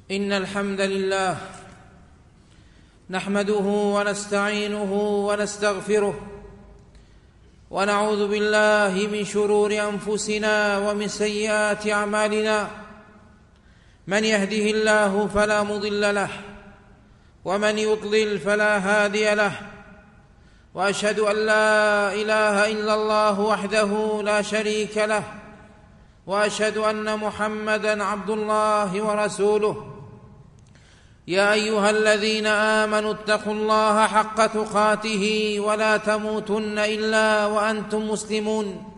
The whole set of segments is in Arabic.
إن الحمد لله نحمده ونستعينه ونستغفره ونعوذ بالله من شرور أنفسنا ومن سيئات أعمالنا. من يهده الله فلا مضل له ومن يضلل فلا هادي له، وأشهد أن لا إله إلا الله وحده لا شريك له، وأشهد أن محمدًا عبد الله ورسوله. يا أيها الذين آمنوا اتقوا الله حق تقاته ولا تموتن إلا وأنتم مسلمون.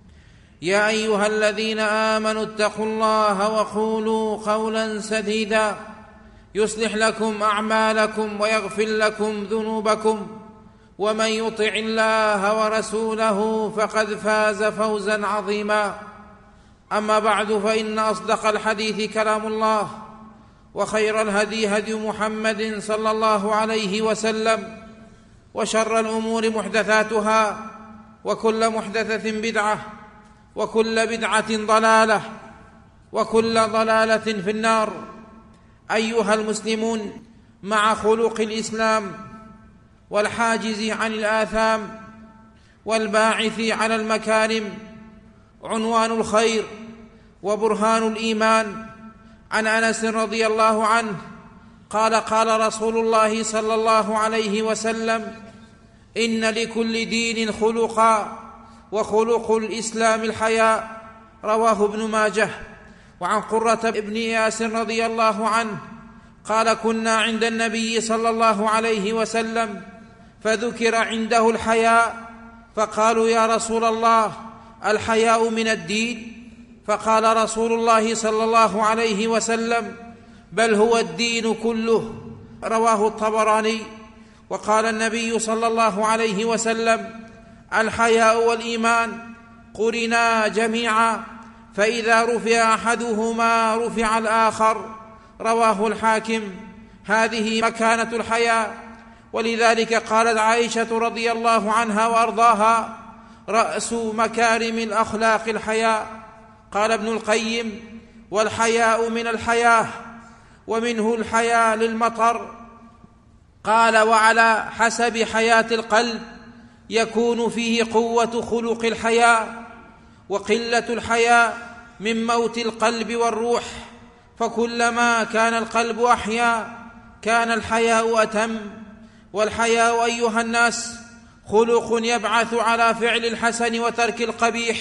يا أيها الذين آمنوا اتقوا الله وقولوا قولا سديدا يصلح لكم أعمالكم ويغفر لكم ذنوبكم، ومن يطع الله ورسوله فقد فاز فوزا عظيما. أما بعد، فإن أصدق الحديث كلام الله، وخير الهدي هدي محمد صلى الله عليه وسلم، وشر الأمور محدثاتها، وكل محدثة بدعة، وكل بدعة ضلالة، وكل ضلالة في النار. أيها المسلمون، مع خلق الإسلام والحاجز عن الآثام والباعث على المكارم عنوان الخير وبرهان الإيمان. عن أنس رضي الله عنه قال: قال رسول الله صلى الله عليه وسلم: إن لكل دين خلقا، وخلق الإسلام الحياء. رواه ابن ماجه. وعن قرة بن إياس رضي الله عنه قال: كنا عند النبي صلى الله عليه وسلم فذكر عنده الحياء، فقالوا: يا رسول الله، الحياء من الدين؟ فقال رسول الله صلى الله عليه وسلم: بل هو الدين كله. رواه الطبراني. وقال النبي صلى الله عليه وسلم: الحياء والإيمان قرنا جميعا، فإذا رفع أحدهما رفع الآخر. رواه الحاكم. هذه مكانة الحياء، ولذلك قالت عائشة رضي الله عنها وأرضاها: رأس مكارم الأخلاق الحياء. قال ابن القيم: والحياء من الحياة، ومنه الحياء للمطر. قال: وعلى حسب حياة القلب يكون فيه قوة خلق الحياء، وقلة الحياء من موت القلب والروح، فكلما كان القلب أحيا كان الحياء أتم. والحياء أيها الناس خلق يبعث على فعل الحسن وترك القبيح،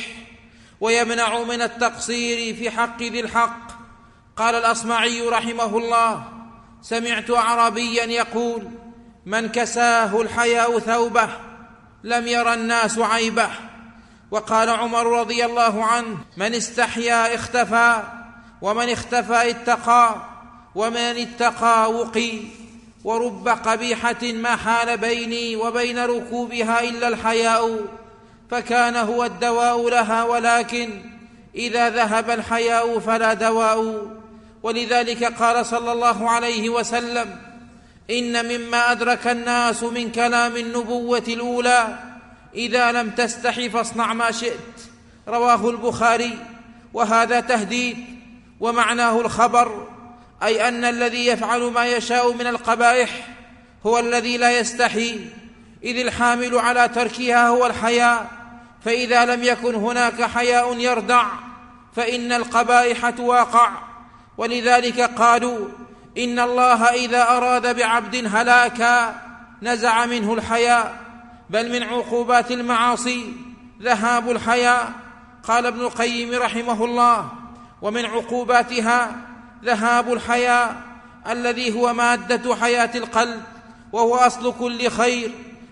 ويمنع من التقصير في حق ذي الحق. قال الأصمعي رحمه الله: سمعت أعرابيا يقول: من كساه الحياء ثوبه لم ير الناس عيبه. وقال عمر رضي الله عنه: من استحيا اختفى، ومن اختفى اتقى، ومن اتقى وقي. ورب قبيحة ما حال بيني وبين ركوبها إلا الحياء، فكان هو الدواء لها، ولكن إذا ذهب الحياء فلا دواء. ولذلك قال صلى الله عليه وسلم: إن مما أدرك الناس من كلام النبوة الأولى: إذا لم تستحي فاصنع ما شئت. رواه البخاري. وهذا تهديد، ومعناه الخبر، أي أن الذي يفعل ما يشاء من القبائح هو الذي لا يستحي، إذ الحامل على تركها هو الحياء. فإذا لم يكن هناك حياء يردع فإن القبائح تواقع. ولذلك قالوا: إن الله إذا أراد بعبد هلاكا نزع منه الحياء. بل من عقوبات المعاصي ذهاب الحياء. قال ابن القيم رحمه الله: ومن عقوباتها ذهاب الحياء، الذي هو مادة حياة القلب، وهو أصل كل خير،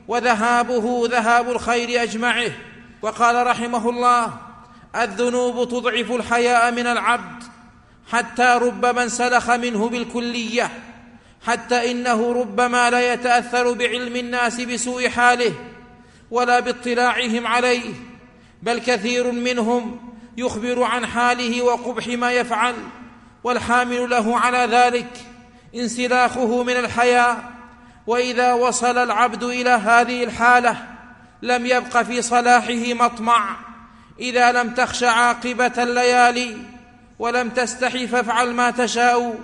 وذهابه ذهاب الخير أجمعه. وقال رحمه الله: الذنوب تضعف الحياء من العبد، حتى ربما انسلخ منه بالكلية، حتى إنه ربما لا يتأثر بعلم الناس بسوء حاله ولا باطلاعهم عليه، بل كثير منهم يخبر عن حاله وقبح ما يفعل، والحامل له على ذلك انسلاخه من الحياء. وإذا وصل العبد إلى هذه الحالة لم يبق في صلاحه مطمع، إذا لم تخش عاقبة الليالي ولم تستحي فافعل ما تشاء،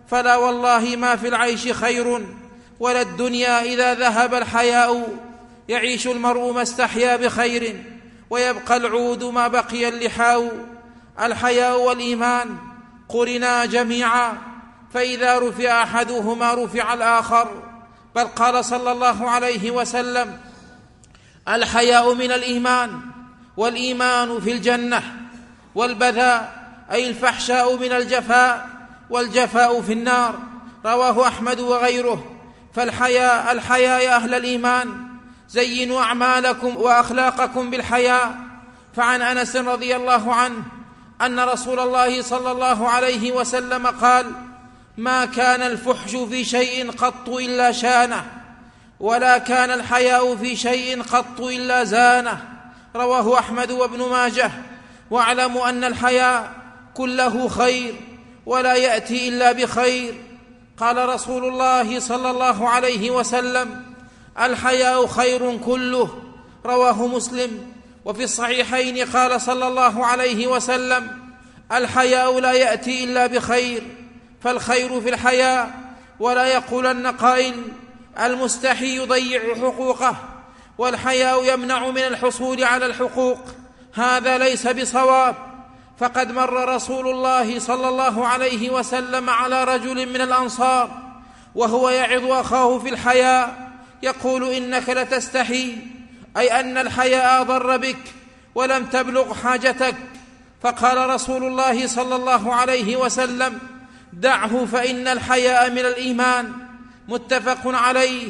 فلا والله ما في العيش خير ولا الدنيا إذا ذهب الحياء. يعيش المرء ما استحيا بخير ويبقى العود ما بقي اللحاء. الحياء والإيمان قرنا جميعا، فإذا رفع أحدهما رفع الآخر. بل قال صلى الله عليه وسلم: الحياء من الإيمان، والإيمان في الجنة، والبذاء أي الفحشاء من الجفاء، والجفاء في النار. رواه أحمد وغيره. فالحياء يا أهل الإيمان زينوا أعمالكم وأخلاقكم بالحياء. فعن أنس رضي الله عنه أن رسول الله صلى الله عليه وسلم قال: ما كان الفحش في شيء قط إلا شانه، ولا كان الحياء في شيء قط إلا زانه. رواه أحمد وابن ماجه. واعلموا أن الحياء كله خير ولا يأتي إلا بخير. قال رسول الله صلى الله عليه وسلم: الحياء خير كله. رواه مسلم. وفي الصحيحين قال صلى الله عليه وسلم: الحياء لا يأتي إلا بخير. فالخير في الحياء. ولا يقولن قائل: المستحي يضيع حقوقه، والحياء يمنع من الحصول على الحقوق. هذا ليس بصواب. فقد مر رسول الله صلى الله عليه وسلم على رجل من الأنصار وهو يعظ أخاه في الحياء، يقول: إنك لتستحي، أي أن الحياء ضر بك ولم تبلغ حاجتك. فقال رسول الله صلى الله عليه وسلم: دعه فإن الحياء من الإيمان. متفق عليه.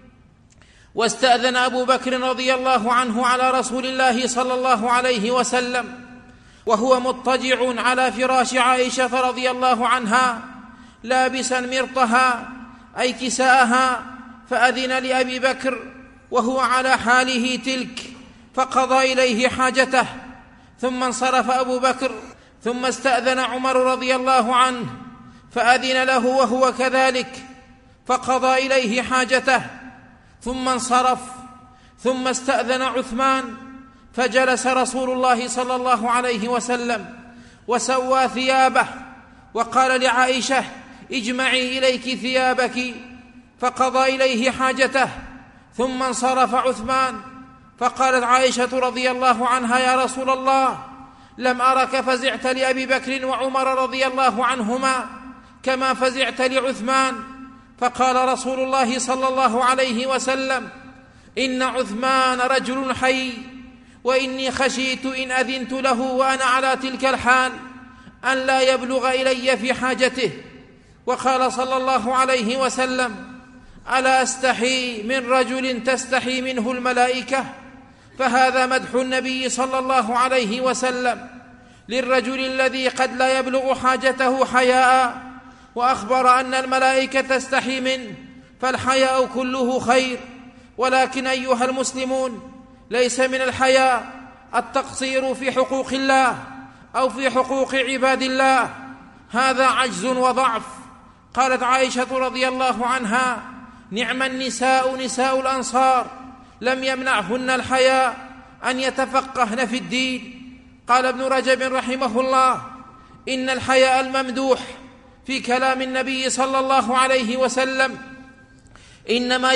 واستأذن أبو بكر رضي الله عنه على رسول الله صلى الله عليه وسلم وهو مضطجع على فراش عائشة رضي الله عنها لابسا مرطها أي كساءها، فأذن لأبي بكر وهو على حاله تلك، فقضى إليه حاجته. ثم انصرف أبو بكر، ثم استأذن عمر رضي الله عنه فأذن له وهو كذلك، فقضى إليه حاجته ثم انصرف. ثم استأذن عثمان، فجلس رسول الله صلى الله عليه وسلم وسوى ثيابه، وقال لعائشة: اجمعي إليك ثيابك، فقضى إليه حاجته. ثم انصرف عثمان، فقالت عائشة رضي الله عنها: يا رسول الله، لم أرك فزعت لأبي بكر وعمر رضي الله عنهما كما فزعت لعثمان. فقال رسول الله صلى الله عليه وسلم: إن عثمان رجل حي، وإني خشيت إن أذنت له وأنا على تلك الحال أن لا يبلغ إلي في حاجته. وقال صلى الله عليه وسلم: ألا أستحي من رجل تستحي منه الملائكة؟ فهذا مدح النبي صلى الله عليه وسلم للرجل الذي قد لا يبلغ حاجته حياء، وأخبر أن الملائكة تستحي منه، فالحياء كله خير. ولكن أيها المسلمون، ليس من الحياء التقصير في حقوق الله أو في حقوق عباد الله، هذا عجز وضعف. قالت عائشة رضي الله عنها: نعم النساء نساء الأنصار، لم يمنعهن الحياء أن يتفقهن في الدين. قال ابن رجب رحمه الله: إن الحياء الممدوح في كلام النبي صلى الله عليه وسلم إنما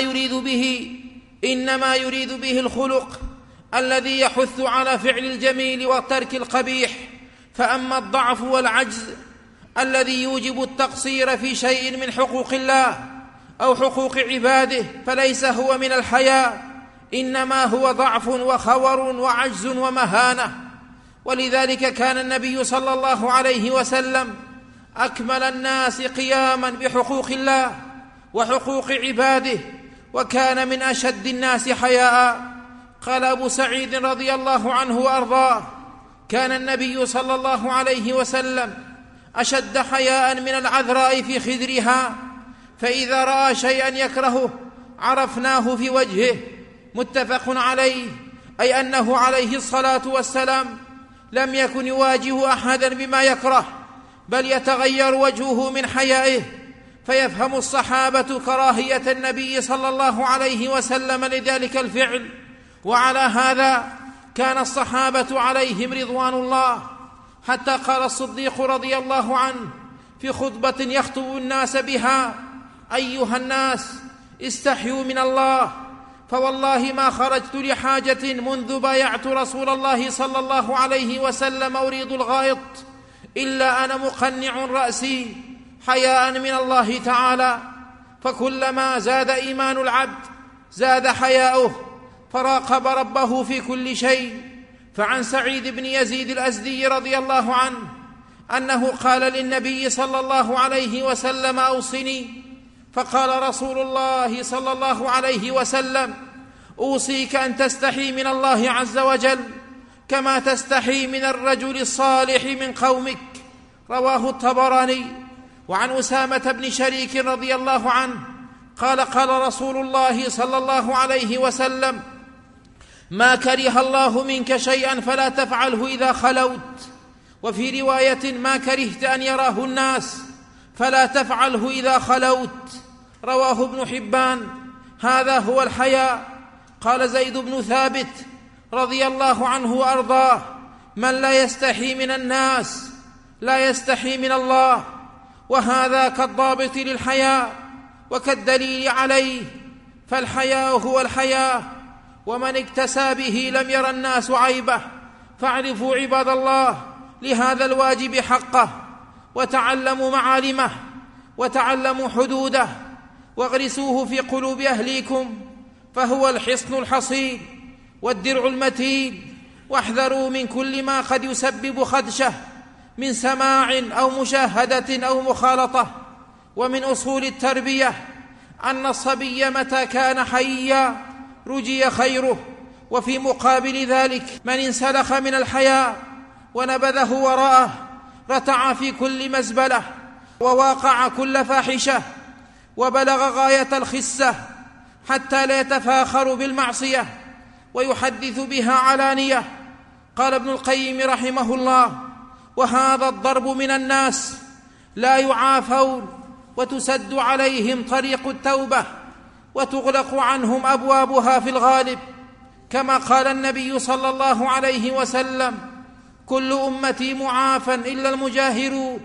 يريد به الخلق الذي يحث على فعل الجميل وترك القبيح. فأما الضعف والعجز الذي يوجب التقصير في شيء من حقوق الله أو حقوق عباده فليس هو من الحياء، إنما هو ضعف وخور وعجز ومهانة. ولذلك كان النبي صلى الله عليه وسلم أكمل الناس قياما بحقوق الله وحقوق عباده، وكان من أشد الناس حياء. قال أبو سعيد رضي الله عنه وأرضاه: كان النبي صلى الله عليه وسلم أشد حياء من العذراء في خدرها، فإذا رأى شيئا يكرهه عرفناه في وجهه. متفق عليه، أي أنه عليه الصلاة والسلام لم يكن يواجه أحدا بما يكره، بل يتغير وجهه من حيائه، فيفهم الصحابة كراهية النبي صلى الله عليه وسلم لذلك الفعل. وعلى هذا كان الصحابة عليهم رضوان الله، حتى قال الصديق رضي الله عنه: في خطبة يخطب الناس بها: أيها الناس، استحيوا من الله، فوالله ما خرجت لحاجة منذ بايعت رسول الله صلى الله عليه وسلم أريد الغائط إلا أنا مقنع رأسي حياء من الله تعالى. فكلما زاد إيمان العبد زاد حياؤه، فراقب ربه في كل شيء. فعن سعيد بن يزيد الأزدي رضي الله عنه أنه قال للنبي صلى الله عليه وسلم: أوصني. فقال رسول الله صلى الله عليه وسلم: أوصيك أن تستحي من الله عز وجل كما تستحي من الرجل الصالح من قومك. رواه الطبراني. وعن أسامة بن شريك رضي الله عنه قال: قال رسول الله صلى الله عليه وسلم: ما كره الله منك شيئا فلا تفعله إذا خلوت. وفي رواية: ما كرهت أن يراه الناس فلا تفعله إذا خلوت. رواه ابن حبان. هذا هو الحياء. قال زيد بن ثابت رضي الله عنه وأرضاه: من لا يستحي من الناس لا يستحي من الله. وهذا كالضابط للحياء وكالدليل عليه، فالحياء هو الحياء، ومن اكتسى به لم ير الناس عيبه. فاعرفوا عباد الله لهذا الواجب حقه، وتعلموا معالمه، وتعلموا حدوده، واغرسوه في قلوب أهليكم، فهو الحصن الحصين والدرع المتين. واحذروا من كل ما قد يسبب خدشه من سماع أو مشاهدة أو مخالطة. ومن أصول التربية أن الصبي متى كان حيا رجي خيره، وفي مقابل ذلك من انسلخ من الحياء ونبذه وراءه رتع في كل مزبلة، وواقع كل فاحشة، وبلغ غاية الخسة، حتى لا يتفاخر بالمعصية ويحدث بها علانية. قال ابن القيم رحمه الله: وهذا الضرب من الناس لا يعافون، وتسد عليهم طريق التوبة، وتغلق عنهم أبوابها في الغالب، كما قال النبي صلى الله عليه وسلم: كل أمتي معافى إلا المجاهرون.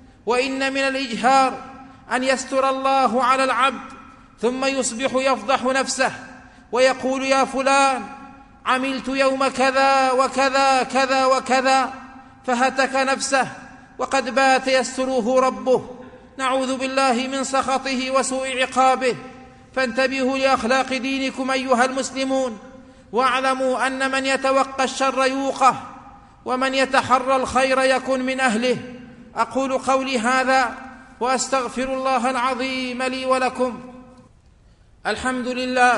وإن من الإجهار أن يستر الله على العبد ثم يصبح يفضح نفسه ويقول: يا فلان عملت يوم كذا وكذا كذا وكذا، فهتك نفسه وقد بات يستره ربه. نعوذ بالله من سخطه وسوء عقابه. فانتبهوا لأخلاق دينكم أيها المسلمون، واعلموا أن من يتوقى الشر يوقه، ومن يتحرى الخير يكن من أهله. أقول قولي هذا وأستغفر الله العظيم لي ولكم. الحمد لله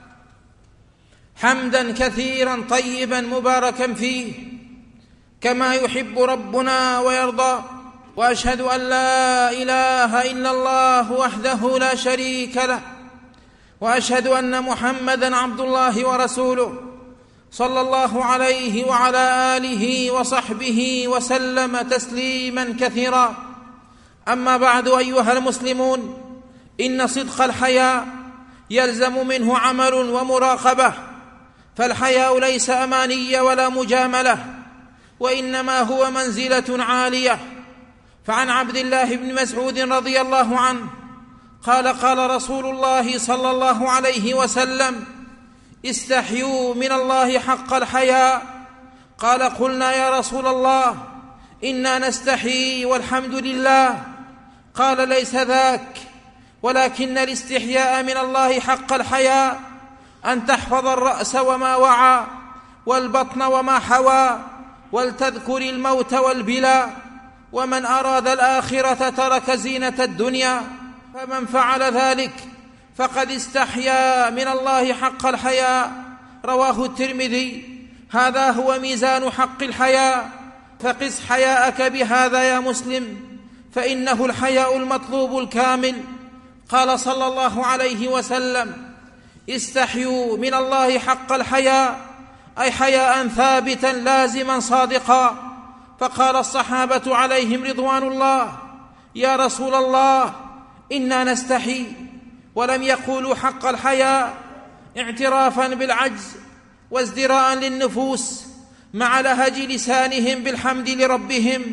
حمدا كثيرا طيبا مباركا فيه كما يحب ربنا ويرضى. وأشهد أن لا إله إلا الله وحده لا شريك له، وأشهد أن محمدا عبد الله ورسوله صلى الله عليه وعلى آله وصحبه وسلم تسليما كثيرا. أما بعد أيها المسلمون، إن صدق الحياء يلزم منه عمل ومراقبة، فالحياء ليس أماني ولا مجاملة، وإنما هو منزلة عالية. فعن عبد الله بن مسعود رضي الله عنه قال: قال رسول الله صلى الله عليه وسلم: استحيوا من الله حق الحياء. قال: قلنا يا رسول الله إنا نستحيي والحمد لله. قال: ليس ذاك، ولكن الاستحياء من الله حق الحياء أن تحفظ الرأس وما وعى، والبطن وما حوى، ولتذكر الموت والبلا. ومن أراد الآخرة ترك زينة الدنيا، فمن فعل ذلك فقد استحيا من الله حق الحياء. رواه الترمذي. هذا هو ميزان حق الحياء، فقس حياءك بهذا يا مسلم، فإنه الحياء المطلوب الكامل. قال صلى الله عليه وسلم: استحيوا من الله حق الحياء، أي حياء ثابتا لازما صادقا. فقال الصحابة عليهم رضوان الله: يا رسول الله إنا نستحي. ولم يقولوا حق الحياء اعترافا بالعجز وازدراء للنفوس مع لهج لسانهم بالحمد لربهم،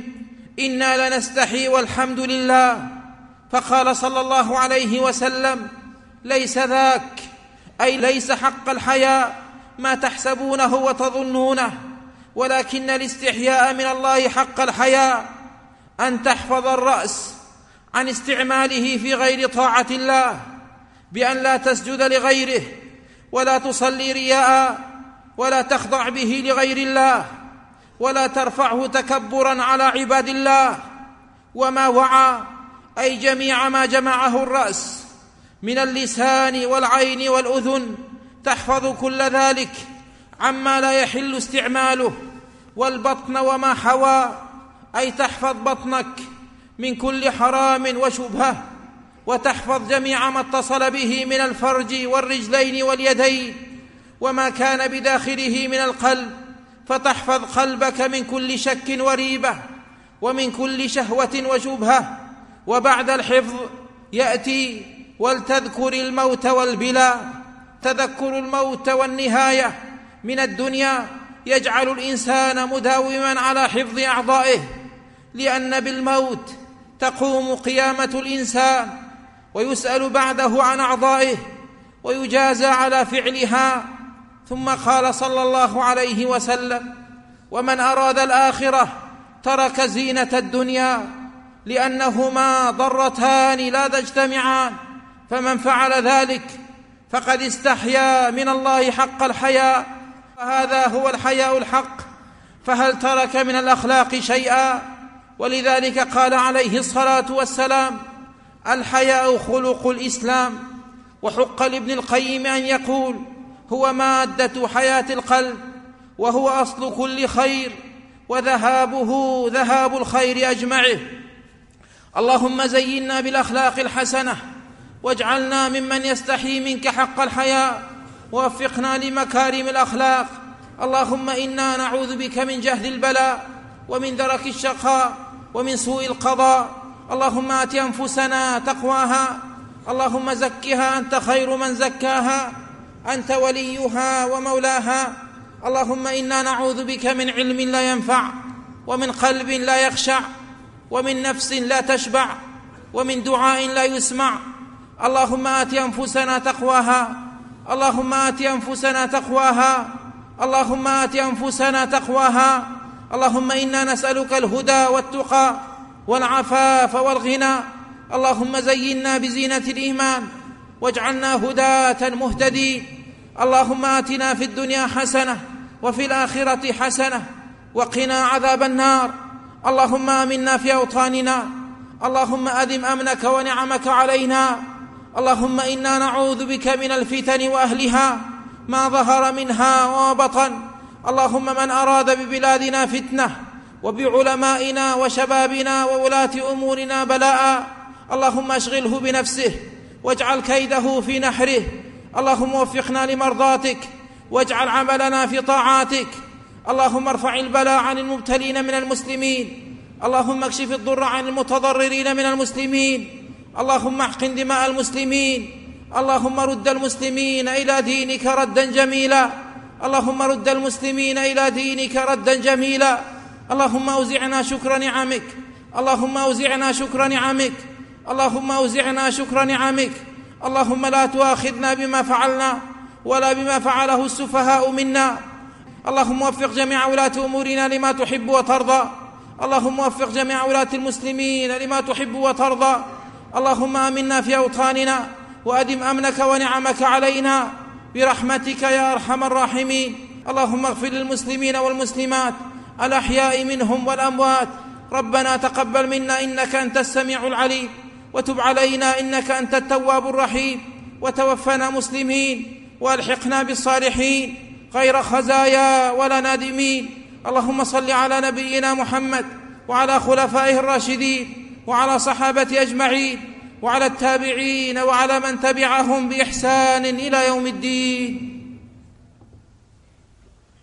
إنا لنستحي والحمد لله. فقال صلى الله عليه وسلم: ليس ذاك، أي ليس حق الحياء ما تحسبونه وتظنونه، ولكن الاستحياء من الله حق الحياء أن تحفظ الرأس عن استعماله في غير طاعة الله، بأن لا تسجد لغيره، ولا تصلي رياء، ولا تخضع به لغير الله، ولا ترفعه تكبرا على عباد الله. وما وعى، أي جميع ما جمعه الرأس من اللسان والعين والأذن، تحفظ كل ذلك عما لا يحل استعماله. والبطن وما حوى، أي تحفظ بطنك من كل حرام وشبهة، وتحفظ جميع ما اتصل به من الفرج والرجلين واليدين، وما كان بداخله من القلب، فتحفظ قلبك من كل شك وريبة، ومن كل شهوة وشبهة. وبعد الحفظ يأتي: ولتذكر الموت والبلا. تذكر الموت والنهاية من الدنيا يجعل الإنسان مداوما على حفظ أعضائه، لأن بالموت تقوم قيامة الإنسان، ويسأل بعده عن أعضائه، ويجازى على فعلها. ثم قال صلى الله عليه وسلم: ومن أراد الآخرة ترك زينة الدنيا، لأنهما ضرتان لا تجتمعان، فمن فعل ذلك فقد استحيا من الله حق الحياء، وهذا هو الحياء الحق. فهل ترك من الأخلاق شيئا؟ ولذلك قال عليه الصلاة والسلام: الحياء خلق الإسلام. وحق لابن القيم أن يقول: هو مادة حياة القلب، وهو أصل كل خير، وذهابه ذهاب الخير أجمعه. اللهم زينا بالأخلاق الحسنة، واجعلنا ممن يستحي منك حق الحياء، ووفقنا لمكارم الأخلاق. اللهم إنا نعوذ بك من جهد البلاء، ومن درك الشقاء، ومن سوء القضاء. اللهم آت أنفسنا تقواها، اللهم زكها، أنت خير من زكاها، أنت وليها ومولاها. اللهم إنا نعوذ بك من علم لا ينفع، ومن قلب لا يخشع، ومن نفس لا تشبع، ومن دعاء لا يسمع. اللهم آت أنفسنا تقواها، اللهم آت أنفسنا تقواها، اللهم آت أنفسنا تقواها. اللهم إنا نسألك الهدى والتقى والعفاف والغنى. اللهم زينا بزينة الإيمان، واجعلنا هداة مهتدين. اللهم آتنا في الدنيا حسنة، وفي الآخرة حسنة، وقنا عذاب النار. اللهم آمنا في أوطاننا، اللهم أدم أمنك ونعمك علينا. اللهم إنا نعوذ بك من الفتن وأهلها، ما ظهر منها وما بطن. اللهم من أراد ببلادنا فتنة، وبعلمائنا وشبابنا وولاة أمورنا بلاء، اللهم اشغله بنفسه، واجعل كيده في نحره. اللهم وفقنا لمرضاتك، واجعل عملنا في طاعاتك. اللهم ارفع البلاء عن المبتلين من المسلمين، اللهم اكشف الضر عن المتضررين من المسلمين. اللهم احقن دماء المسلمين. اللهم رد المسلمين إلى دينك ردا جميلا. اللهم رد المسلمين إلى دينك ردا جميلا. اللهم أوزعنا شكر نعمك، اللهم أوزعنا شكر نعمك، اللهم أوزعنا شكر نعمك. اللهم لا تؤاخذنا بما فعلنا، ولا بما فعله السفهاء منا. اللهم وفق جميع ولاة أمورنا لما تحب وترضى. اللهم وفق جميع ولاة المسلمين لما تحب وترضى. اللهم آمنا في أوطاننا، وأدم أمنك ونعمك علينا برحمتك يا أرحم الراحمين. اللهم اغفر للمسلمين والمسلمات الأحياء منهم والأموات. ربنا تقبل منا إنك أنت السميع العليم، وتب علينا إنك أنت التواب الرحيم، وتوفنا مسلمين، والحقنا بالصالحين غير خزايا ولا نادمين. اللهم صل على نبينا محمد، وعلى خلفائه الراشدين، وعلى صحابة أجمعين، وعلى التابعين، وعلى من تبعهم بإحسان إلى يوم الدين.